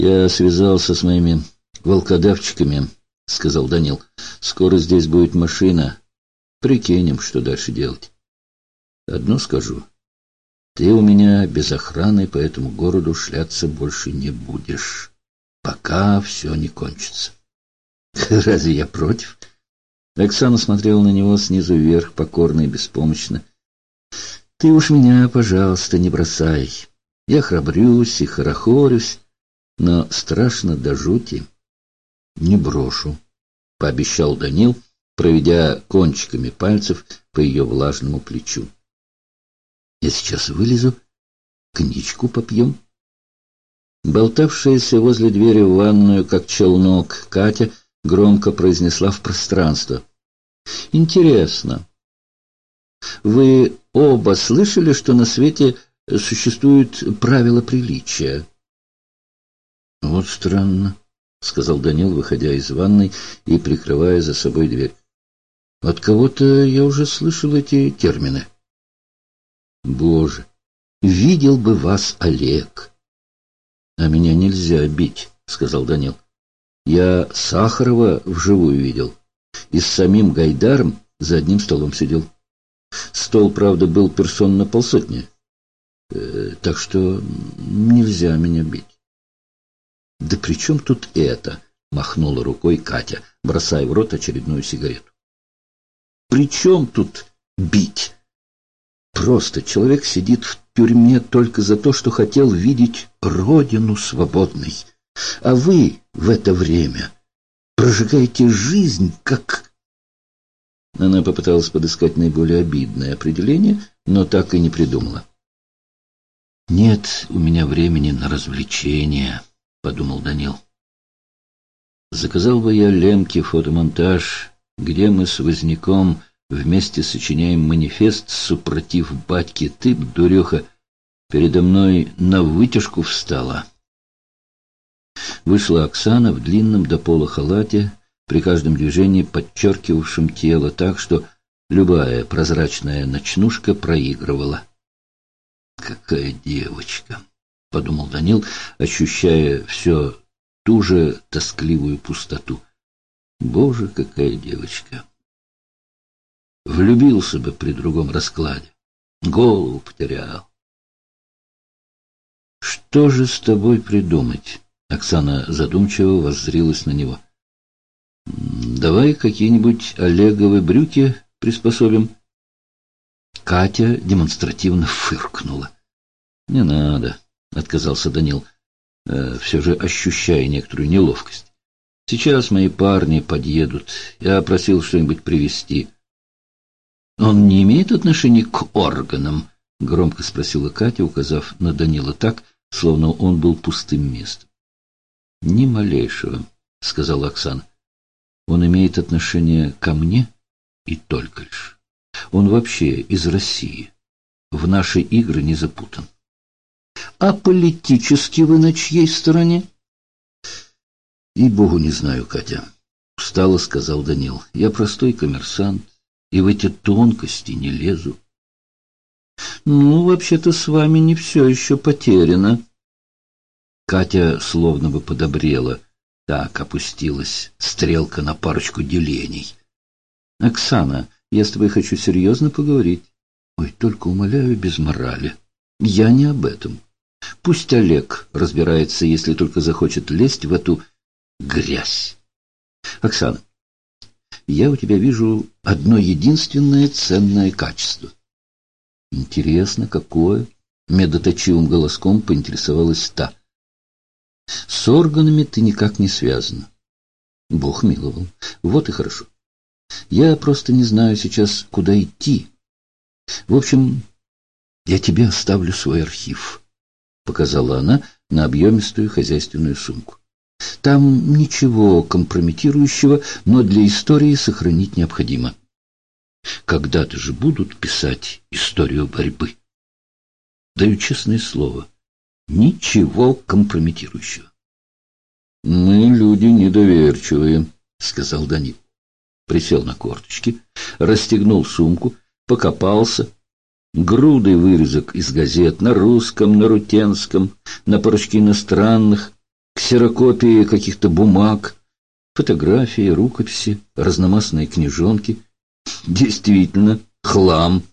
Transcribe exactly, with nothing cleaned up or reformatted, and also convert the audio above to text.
Я связался с моими волкодавчиками, — сказал Данил. Скоро здесь будет машина. Прикинем, что дальше делать. Одно скажу. Ты у меня без охраны по этому городу шляться больше не будешь, пока все не кончится. Разве я против? Оксана смотрела на него снизу вверх, покорно и беспомощно. Ты уж меня, пожалуйста, не бросай. Я храбрюсь и хорохорюсь, но страшно до жути. Не брошу, — пообещал Данил, проведя кончиками пальцев по ее влажному плечу. Я сейчас вылезу, коньячку попьем. Болтавшаяся возле двери в ванную, как челнок, Катя громко произнесла в пространство. Интересно, вы оба слышали, что на свете существуют правила приличия? Вот странно, — сказал Данил, выходя из ванной и прикрывая за собой дверь. От кого-то я уже слышал эти термины. Боже, видел бы вас Олег. А меня нельзя бить, — сказал Данил. Я Сахарова вживую видел. И с самим Гайдаром за одним столом сидел. Стол, правда, был персон на полсотни. Э, так что нельзя меня бить. Да при чем тут это? — махнула рукой Катя, бросая в рот очередную сигарету. При чем тут бить? Просто человек сидит в тюрьме только за то, что хотел видеть родину свободной. А вы в это время прожигаете жизнь как... Она попыталась подыскать наиболее обидное определение, но так и не придумала. «Нет у меня времени на развлечения», — подумал Данил. «Заказал бы я Ленке фотомонтаж, где мы с Возняком вместе сочиняем манифест супротив батьки. Ты, дуреха, передо мной на вытяжку встала». Вышла Оксана в длинном до пола халате, при каждом движении подчеркивавшем тело так, что любая прозрачная ночнушка проигрывала. «Какая девочка!» — подумал Данил, ощущая все ту же тоскливую пустоту. «Боже, какая девочка!» Влюбился бы при другом раскладе. Голову потерял. «Что же с тобой придумать?» Оксана задумчиво воззрилась на него. «Давай какие-нибудь Олеговы брюки приспособим». Катя демонстративно фыркнула. «Не надо», — отказался Данил, э, все же ощущая некоторую неловкость. «Сейчас мои парни подъедут. Я просил что-нибудь привезти». «Он не имеет отношения к органам?» — громко спросила Катя, указав на Данила так, словно он был пустым местом. «Ни малейшего», — сказала Оксана. «Он имеет отношение ко мне и только лишь. Он вообще из России. В наши игры не запутан». «А политически вы на чьей стороне?» «И богу не знаю, Катя», — устало сказал Данил. «Я простой коммерсант и в эти тонкости не лезу». «Ну, вообще-то с вами не все еще потеряно». Катя словно бы подобрела. Так опустилась стрелка на парочку делений. «Оксана, я с тобой хочу серьезно поговорить». «Ой, только умоляю, без морали. Я не об этом. Пусть Олег разбирается, если только захочет лезть в эту грязь. Оксана, я у тебя вижу одно единственное ценное качество». «Интересно, какое?» — медоточивым голоском поинтересовалась та. «С органами ты никак не связана». «Бог миловал. Вот и хорошо. Я просто не знаю сейчас, куда идти. В общем, я тебе оставлю свой архив», — показала она на объемистую хозяйственную сумку. «Там ничего компрометирующего, но для истории сохранить необходимо. Когда-то же будут писать историю борьбы. Даю честное слово, ничего компрометирующего». «Мы люди недоверчивые», — сказал Данил. Присел на корточки, расстегнул сумку, покопался. Грудой вырезок из газет на русском, на рутенском, на парочке иностранных. ксерокопии каких-то бумаг, фотографии, рукописи, разномастные книжонки. Действительно, хлам.